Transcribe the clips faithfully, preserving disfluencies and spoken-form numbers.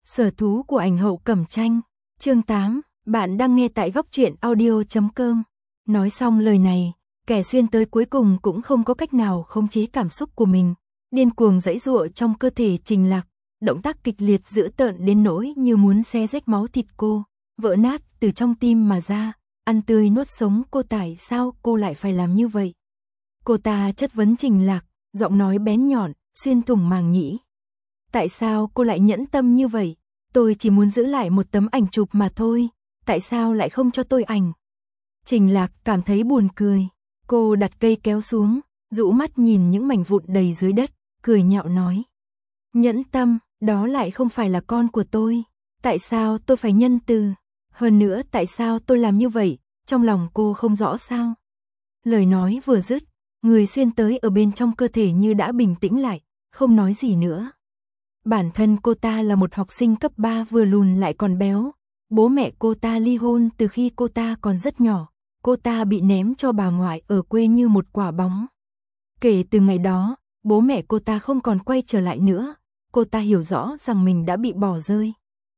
Sở thú của ảnh hậu Cẩm Tranh. Chương tám, bạn đang nghe tại góc truyện audio chấm com. Nói xong lời này, kẻ xuyên tới cuối cùng cũng không có cách nào khống chế cảm xúc của mình, điên cuồng giãy giụa trong cơ thể Trình Lạc, động tác kịch liệt dữ tợn đến nỗi như muốn xé rách máu thịt cô, vỡ nát từ trong tim mà ra, ăn tươi nuốt sống cô. Tại sao cô lại phải làm như vậy? Cô ta chất vấn Trình Lạc, giọng nói bén nhọn, xuyên thủng màng nhĩ. Tại sao cô lại nhẫn tâm như vậy? Tôi chỉ muốn giữ lại một tấm ảnh chụp mà thôi, tại sao lại không cho tôi ảnh? Trình Lạc cảm thấy buồn cười, cô đặt cây kéo xuống, rũ mắt nhìn những mảnh vụn đầy dưới đất, cười nhạo nói. Nhẫn tâm, đó lại không phải là con của tôi, tại sao tôi phải nhân từ? Hơn nữa tại sao tôi làm như vậy, trong lòng cô không rõ sao? Lời nói vừa dứt, người xuyên tới ở bên trong cơ thể như đã bình tĩnh lại, không nói gì nữa. Bản thân cô ta là một học sinh cấp ba vừa lùn lại còn béo. Bố mẹ cô ta ly hôn từ khi cô ta còn rất nhỏ. Cô ta bị ném cho bà ngoại ở quê như một quả bóng. Kể từ ngày đó, bố mẹ cô ta không còn quay trở lại nữa. Cô ta hiểu rõ rằng mình đã bị bỏ rơi.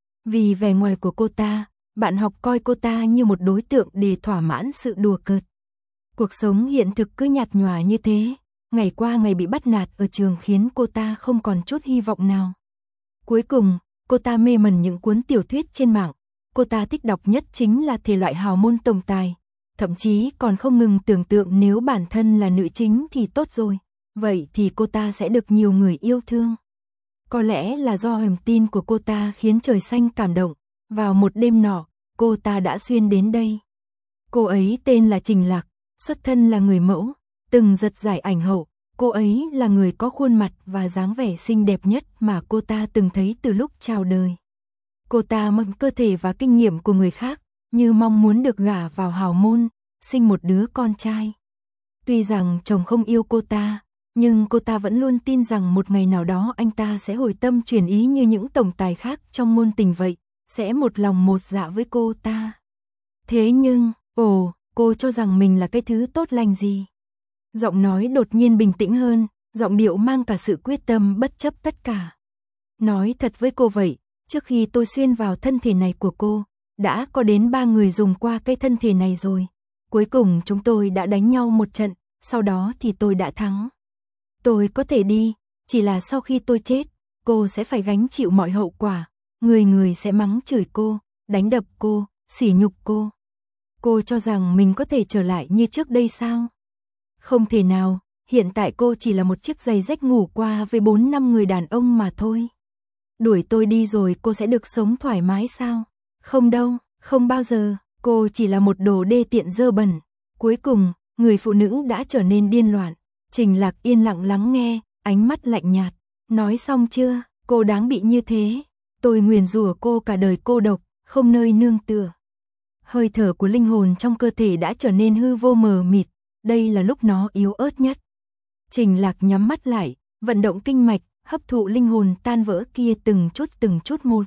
Vì vẻ ngoài của cô ta, bạn học coi cô ta như một đối tượng để thỏa mãn sự đùa cợt. Cuộc sống hiện thực cứ nhạt nhòa như thế. Ngày qua ngày bị bắt nạt ở trường khiến cô ta không còn chút hy vọng nào. Cuối cùng, cô ta mê mẩn những cuốn tiểu thuyết trên mạng. Cô ta thích đọc nhất chính là thể loại hào môn tổng tài. Thậm chí còn không ngừng tưởng tượng nếu bản thân là nữ chính thì tốt rồi. Vậy thì cô ta sẽ được nhiều người yêu thương. Có lẽ là do niềm tin của cô ta khiến trời xanh cảm động. Vào một đêm nọ, cô ta đã xuyên đến đây. Cô ấy tên là Trình Lạc, xuất thân là người mẫu. Từng giật giải ảnh hậu, cô ấy là người có khuôn mặt và dáng vẻ xinh đẹp nhất mà cô ta từng thấy từ lúc chào đời. Cô ta mượn cơ thể và kinh nghiệm của người khác, như mong muốn được gả vào hào môn, sinh một đứa con trai. Tuy rằng chồng không yêu cô ta, nhưng cô ta vẫn luôn tin rằng một ngày nào đó anh ta sẽ hồi tâm chuyển ý như những tổng tài khác trong môn tình vậy, sẽ một lòng một dạ với cô ta. Thế nhưng, ồ, cô cho rằng mình là cái thứ tốt lành gì? Giọng nói đột nhiên bình tĩnh hơn, giọng điệu mang cả sự quyết tâm bất chấp tất cả. Nói thật với cô vậy, trước khi tôi xuyên vào thân thể này của cô, đã có đến ba người dùng qua cái thân thể này rồi. Cuối cùng chúng tôi đã đánh nhau một trận, sau đó thì tôi đã thắng. Tôi có thể đi, chỉ là sau khi tôi chết, cô sẽ phải gánh chịu mọi hậu quả. Người người sẽ mắng chửi cô, đánh đập cô, sỉ nhục cô. Cô cho rằng mình có thể trở lại như trước đây sao? Không thể nào, hiện tại cô chỉ là một chiếc giày rách ngủ qua với bốn năm người đàn ông mà thôi. Đuổi tôi đi rồi cô sẽ được sống thoải mái sao? Không đâu, không bao giờ, cô chỉ là một đồ đê tiện dơ bẩn. Cuối cùng, người phụ nữ đã trở nên điên loạn. Trình Lạc yên lặng lắng nghe, ánh mắt lạnh nhạt. Nói xong chưa, cô đáng bị như thế. Tôi nguyền rủa cô cả đời cô độc, không nơi nương tựa. Hơi thở của linh hồn trong cơ thể đã trở nên hư vô mờ mịt. Đây là lúc nó yếu ớt nhất. Trình Lạc nhắm mắt lại, vận động kinh mạch, hấp thụ linh hồn tan vỡ kia từng chút từng chút một.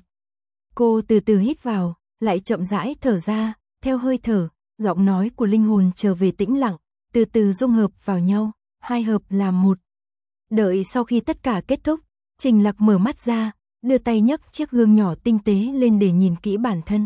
Cô từ từ hít vào, lại chậm rãi thở ra, theo hơi thở, giọng nói của linh hồn trở về tĩnh lặng, từ từ dung hợp vào nhau, hai hợp làm một. Đợi sau khi tất cả kết thúc, Trình Lạc mở mắt ra, đưa tay nhấc chiếc gương nhỏ tinh tế lên để nhìn kỹ bản thân.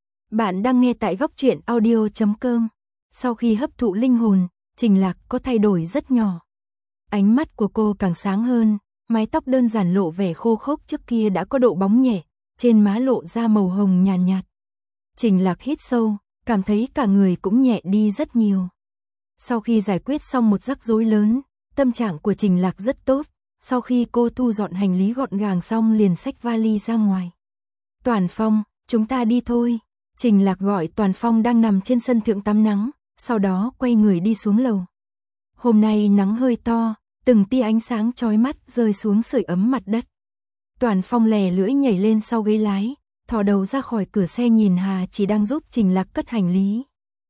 Bạn đang nghe tại góc truyện audio chấm com. Sau khi hấp thụ linh hồn, Trình Lạc có thay đổi rất nhỏ. Ánh mắt của cô càng sáng hơn, mái tóc đơn giản lộ vẻ khô khốc trước kia đã có độ bóng nhẹ, trên má lộ ra màu hồng nhàn nhạt, nhạt. Trình Lạc hít sâu, cảm thấy cả người cũng nhẹ đi rất nhiều. Sau khi giải quyết xong một rắc rối lớn, tâm trạng của Trình Lạc rất tốt. Sau khi cô thu dọn hành lý gọn gàng xong liền xách vali ra ngoài. Toàn Phong, chúng ta đi thôi. Trình Lạc gọi Toàn Phong đang nằm trên sân thượng tắm nắng, sau đó quay người đi xuống lầu. Hôm nay nắng hơi to, từng tia ánh sáng chói mắt rơi xuống sưởi ấm mặt đất. Toàn Phong lè lưỡi nhảy lên sau ghế lái, thò đầu ra khỏi cửa xe nhìn Hà Chỉ đang giúp Trình Lạc cất hành lý.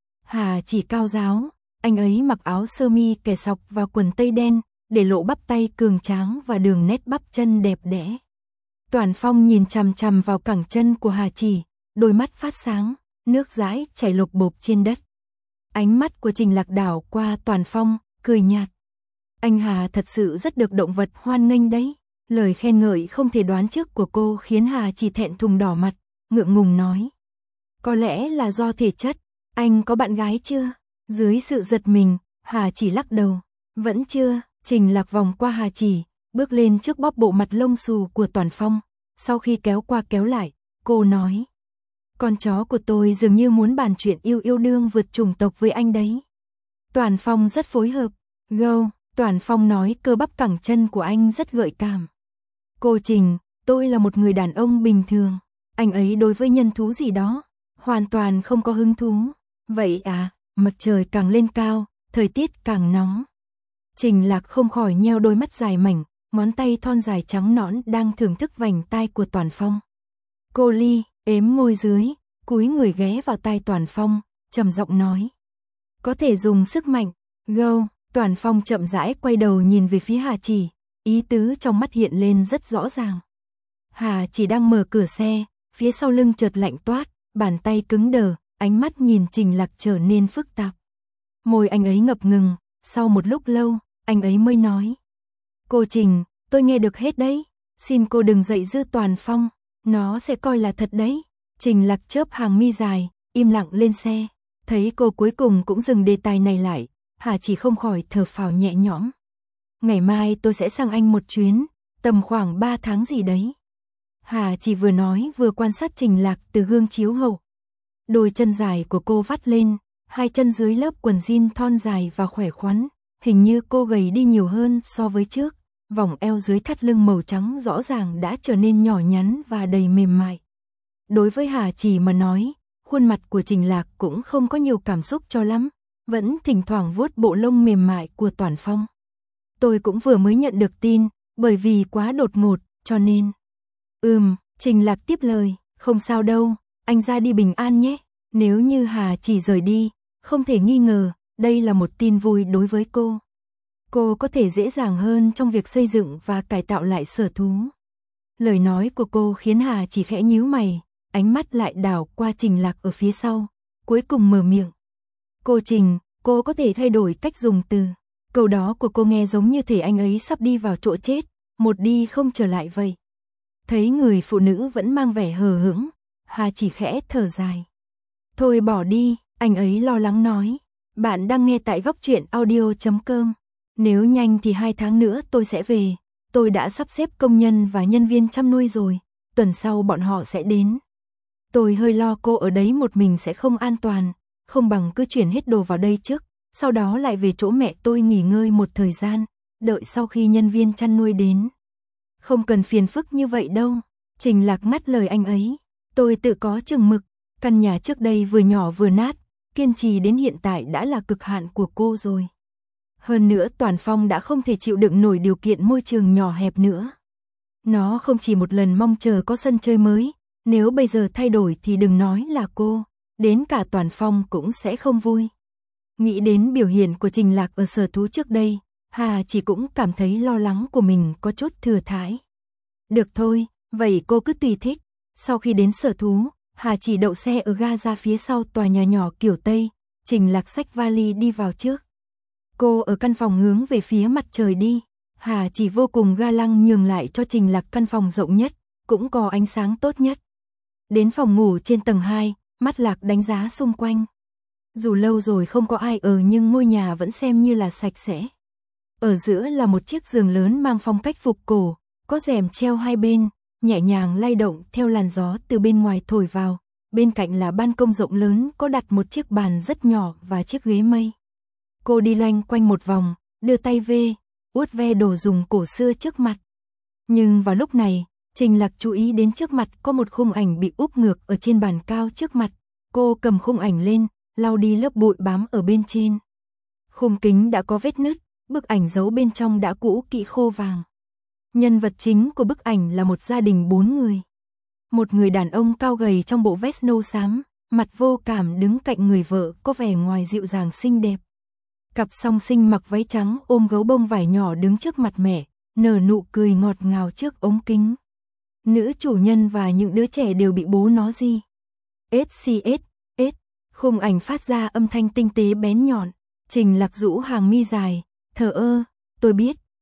Hà Chỉ cao ráo, anh ấy mặc áo sơ mi kẻ sọc và quần tây đen, để lộ bắp tay cường tráng và đường nét bắp chân đẹp đẽ. Toàn Phong nhìn chằm chằm vào cẳng chân của Hà Chỉ, đôi mắt phát sáng, nước dãi chảy lộc bộp trên đất. Ánh mắt của Trình Lạc đảo qua Toàn Phong, cười nhạt. Anh Hà thật sự rất được động vật hoan nghênh đấy. Lời khen ngợi không thể đoán trước của cô khiến Hà Chỉ thẹn thùng đỏ mặt, ngượng ngùng nói. Có lẽ là do thể chất, anh có bạn gái chưa? Dưới sự giật mình, Hà Chỉ lắc đầu. Vẫn chưa. Trình Lạc vòng qua Hà Chỉ, bước lên trước bóp bộ mặt lông xù của Toản Phong. Sau khi kéo qua kéo lại, cô nói. Con chó của tôi dường như muốn bàn chuyện yêu yêu đương vượt chủng tộc với anh đấy. Toản Phong rất phối hợp. Gâu, Toản Phong nói cơ bắp cẳng chân của anh rất gợi cảm. Cô Trình, tôi là một người đàn ông bình thường. Anh ấy đối với nhân thú gì đó, hoàn toàn không có hứng thú. Vậy à, mặt trời càng lên cao, thời tiết càng nóng. Trình Lạc không khỏi nheo đôi mắt dài mảnh, ngón tay thon dài trắng nõn đang thưởng thức vành tai của Toản Phong. Cô Ly, ếm môi dưới, cúi người ghé vào tai Toản Phong, trầm giọng nói. Có thể dùng sức mạnh. Gâu, Toản Phong chậm rãi quay đầu nhìn về phía Hà Chỉ, ý tứ trong mắt hiện lên rất rõ ràng. Hà Chỉ đang mở cửa xe, phía sau lưng chợt lạnh toát, bàn tay cứng đờ, ánh mắt nhìn Trình Lạc trở nên phức tạp. Môi anh ấy ngập ngừng, sau một lúc lâu, anh ấy mới nói. Cô Trình, tôi nghe được hết đấy, xin cô đừng dạy dư Toản Phong, nó sẽ coi là thật đấy. Trình Lạc chớp hàng mi dài, im lặng lên xe, thấy cô cuối cùng cũng dừng đề tài này lại, Hà Chỉ không khỏi thở phào nhẹ nhõm. Ngày mai tôi sẽ sang Anh một chuyến, tầm khoảng ba tháng gì đấy. Hà Chỉ vừa nói vừa quan sát Trình Lạc từ gương chiếu hậu. Đôi chân dài của cô vắt lên, hai chân dưới lớp quần jean thon dài và khỏe khoắn, hình như cô gầy đi nhiều hơn so với trước, vòng eo dưới thắt lưng màu trắng rõ ràng đã trở nên nhỏ nhắn và đầy mềm mại. Đối với Hà Chỉ mà nói, khuôn mặt của Trình Lạc cũng không có nhiều cảm xúc cho lắm, vẫn thỉnh thoảng vuốt bộ lông mềm mại của Toản Phong. Tôi cũng vừa mới nhận được tin, bởi vì quá đột ngột, cho nên... Ừm, Trình Lạc tiếp lời, không sao đâu, anh ra đi bình an nhé. Nếu như Hà Chỉ rời đi, không thể nghi ngờ, đây là một tin vui đối với cô. Cô có thể dễ dàng hơn trong việc xây dựng và cải tạo lại sở thú. Lời nói của cô khiến Hà Chỉ khẽ nhíu mày, ánh mắt lại đảo qua Trình Lạc ở phía sau, cuối cùng mở miệng. Cô Trình, cô có thể thay đổi cách dùng từ. Câu đó của cô nghe giống như thể anh ấy sắp đi vào chỗ chết, một đi không trở lại vậy. Thấy người phụ nữ vẫn mang vẻ hờ hững, Hà Chỉ khẽ thở dài. Thôi bỏ đi, anh ấy lo lắng nói. Bạn đang nghe tại góc truyện audio chấm com. Nếu nhanh thì hai tháng nữa tôi sẽ về. Tôi đã sắp xếp công nhân và nhân viên chăm nuôi rồi. Tuần sau bọn họ sẽ đến. Tôi hơi lo cô ở đấy một mình sẽ không an toàn. Không bằng cứ chuyển hết đồ vào đây trước. Sau đó lại về chỗ mẹ tôi nghỉ ngơi một thời gian. Đợi sau khi nhân viên chăn nuôi đến. Không cần phiền phức như vậy đâu. Trình Lạc ngắt lời anh ấy. Tôi tự có chừng mực. Căn nhà trước đây vừa nhỏ vừa nát. Kiên trì đến hiện tại đã là cực hạn của cô rồi. Hơn nữa Toản Phong đã không thể chịu đựng nổi điều kiện môi trường nhỏ hẹp nữa. Nó không chỉ một lần mong chờ có sân chơi mới. Nếu bây giờ thay đổi thì đừng nói là cô. Đến cả Toản Phong cũng sẽ không vui. Nghĩ đến biểu hiện của Trình Lạc ở sở thú trước đây, Hà Chỉ cũng cảm thấy lo lắng của mình có chút thừa thãi. Được thôi, vậy cô cứ tùy thích. Sau khi đến sở thú, Hà Chỉ đậu xe ở ga ra phía sau tòa nhà nhỏ kiểu Tây, Trình Lạc xách vali đi vào trước. Cô ở căn phòng hướng về phía mặt trời đi, Hà Chỉ vô cùng ga lăng nhường lại cho Trình Lạc căn phòng rộng nhất, cũng có ánh sáng tốt nhất. Đến phòng ngủ trên tầng hai, mắt Lạc đánh giá xung quanh. Dù lâu rồi không có ai ở nhưng ngôi nhà vẫn xem như là sạch sẽ. Ở giữa là một chiếc giường lớn mang phong cách phục cổ, có rèm treo hai bên, nhẹ nhàng lay động theo làn gió từ bên ngoài thổi vào. Bên cạnh là ban công rộng lớn có đặt một chiếc bàn rất nhỏ và chiếc ghế mây. Cô đi loanh quanh một vòng, đưa tay về, uốt ve đồ dùng cổ xưa trước mặt. Nhưng vào lúc này, Trình Lạc chú ý đến trước mặt có một khung ảnh bị úp ngược ở trên bàn cao trước mặt. Cô cầm khung ảnh lên, lau đi lớp bụi bám ở bên trên. Khung kính đã có vết nứt, bức ảnh giấu bên trong đã cũ kỹ khô vàng. Nhân vật chính của bức ảnh là một gia đình bốn người. Một người đàn ông cao gầy trong bộ vest nâu xám, mặt vô cảm đứng cạnh người vợ có vẻ ngoài dịu dàng xinh đẹp. Cặp song sinh mặc váy trắng ôm gấu bông vải nhỏ đứng trước mặt mẹ, nở nụ cười ngọt ngào trước ống kính. Nữ chủ nhân và những đứa trẻ đều bị bố nó gì. ét xê ét, ét, khung ảnh phát ra âm thanh tinh tế bén nhọn. Trình Lạc rũ hàng mi dài, thờ ơ, tôi biết,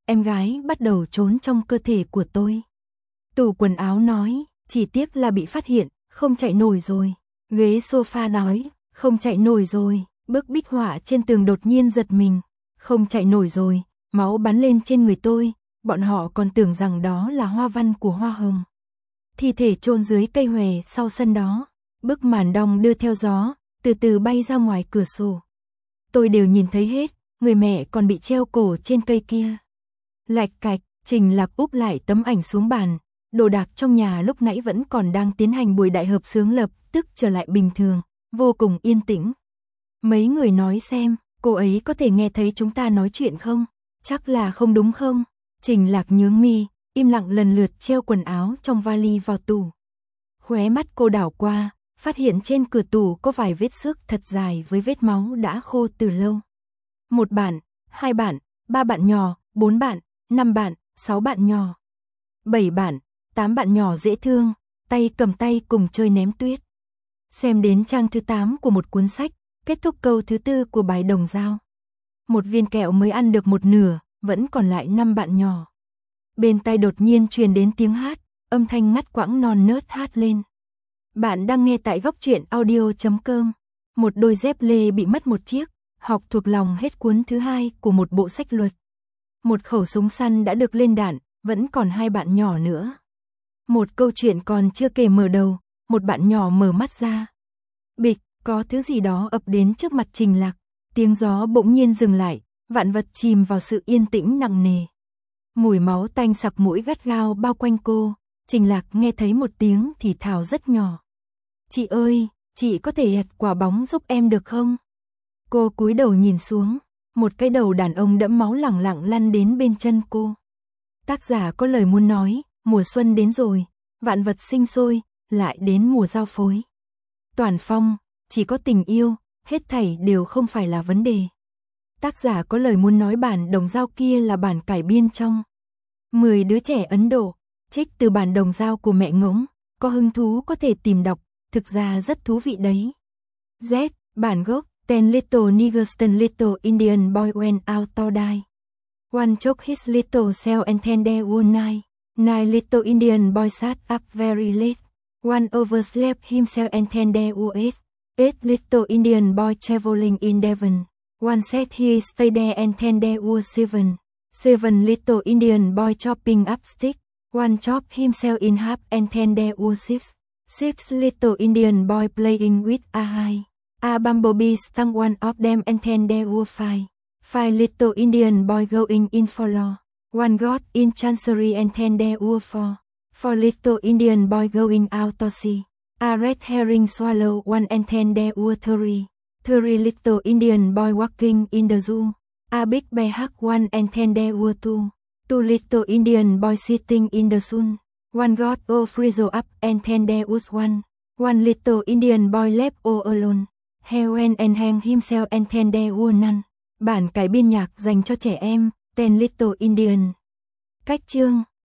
em gái bắt đầu trốn trong cơ thể của tôi. Tủ quần áo nói, chỉ tiếc là bị phát hiện, không chạy nổi rồi. Ghế sofa nói, không chạy nổi rồi. Bức bích họa trên tường đột nhiên giật mình, không chạy nổi rồi, máu bắn lên trên người tôi, bọn họ còn tưởng rằng đó là hoa văn của hoa hồng. Thi thể chôn dưới cây hòe sau sân đó, bức màn đong đưa theo gió, từ từ bay ra ngoài cửa sổ. Tôi đều nhìn thấy hết, người mẹ còn bị treo cổ trên cây kia. Lạch cạch, Trình Lạc úp lại tấm ảnh xuống bàn, đồ đạc trong nhà lúc nãy vẫn còn đang tiến hành buổi đại hợp xướng lập tức trở lại bình thường, vô cùng yên tĩnh. Mấy người nói xem, cô ấy có thể nghe thấy chúng ta nói chuyện không? Chắc là không đúng không? Trình Lạc nhướng mi, im lặng lần lượt treo quần áo trong vali vào tủ. Khóe mắt cô đảo qua, phát hiện trên cửa tủ có vài vết xước thật dài với vết máu đã khô từ lâu. Một bạn, hai bạn, ba bạn nhỏ, bốn bạn, năm bạn, sáu bạn nhỏ, bảy bạn, tám bạn nhỏ dễ thương, tay cầm tay cùng chơi ném tuyết. Xem đến trang thứ tám của một cuốn sách, kết thúc câu thứ tư của bài đồng dao. Một viên kẹo mới ăn được một nửa, vẫn còn lại năm bạn nhỏ. Bên tai đột nhiên truyền đến tiếng hát, âm thanh ngắt quãng non nớt hát lên. Bạn đang nghe tại góc truyện audio chấm com. Một đôi dép lê bị mất một chiếc, học thuộc lòng hết cuốn thứ hai của một bộ sách luật. Một khẩu súng săn đã được lên đạn, vẫn còn hai bạn nhỏ nữa. Một câu chuyện còn chưa kể mở đầu, một bạn nhỏ mở mắt ra. Bịch, có thứ gì đó ập đến trước mặt Trình Lạc, tiếng gió bỗng nhiên dừng lại, vạn vật chìm vào sự yên tĩnh nặng nề. Mùi máu tanh sặc mũi gắt gao bao quanh cô, Trình Lạc nghe thấy một tiếng thì thào rất nhỏ. Chị ơi, chị có thể nhặt quả bóng giúp em được không? Cô cúi đầu nhìn xuống, một cái đầu đàn ông đẫm máu lẳng lặng lăn đến bên chân cô. Tác giả có lời muốn nói, mùa xuân đến rồi, vạn vật sinh sôi, lại đến mùa giao phối. Toàn phong, chỉ có tình yêu, hết thảy đều không phải là vấn đề. Tác giả có lời muốn nói bản đồng dao kia là bản cải biên trong mười đứa trẻ Ấn Độ, trích từ bản đồng dao của mẹ Ngỗng, có hứng thú có thể tìm đọc, thực ra rất thú vị đấy. Z, bản gốc, Ten little niggers, ten little Indian boy went out to die. One took his little cell and then there were nine. Nine little Indian boys sat up very late. One overslept himself and then there were eight. Eight little Indian boys traveling in Devon. One said he stayed there and then there were seven. Seven little Indian boys chopping up sticks. One chopped himself in half and then there were six. Six little Indian boys playing with a high. A bumblebee stung one of them and then there were five. Five little Indian boys going in for law. One got in chancery and then there were four. Four little Indian boys going out to sea. A red herring swallowed one and then there were three. Three little Indian boys walking in the zoo. A big bear hugged one and then there were two. Two little Indian boys sitting in the sun. One got all frizzled up and then there was one. One little Indian boy left all alone. He went and hanged himself and then there were none. Bản cải biên nhạc dành cho trẻ em, Ten Little Indian. Cách chương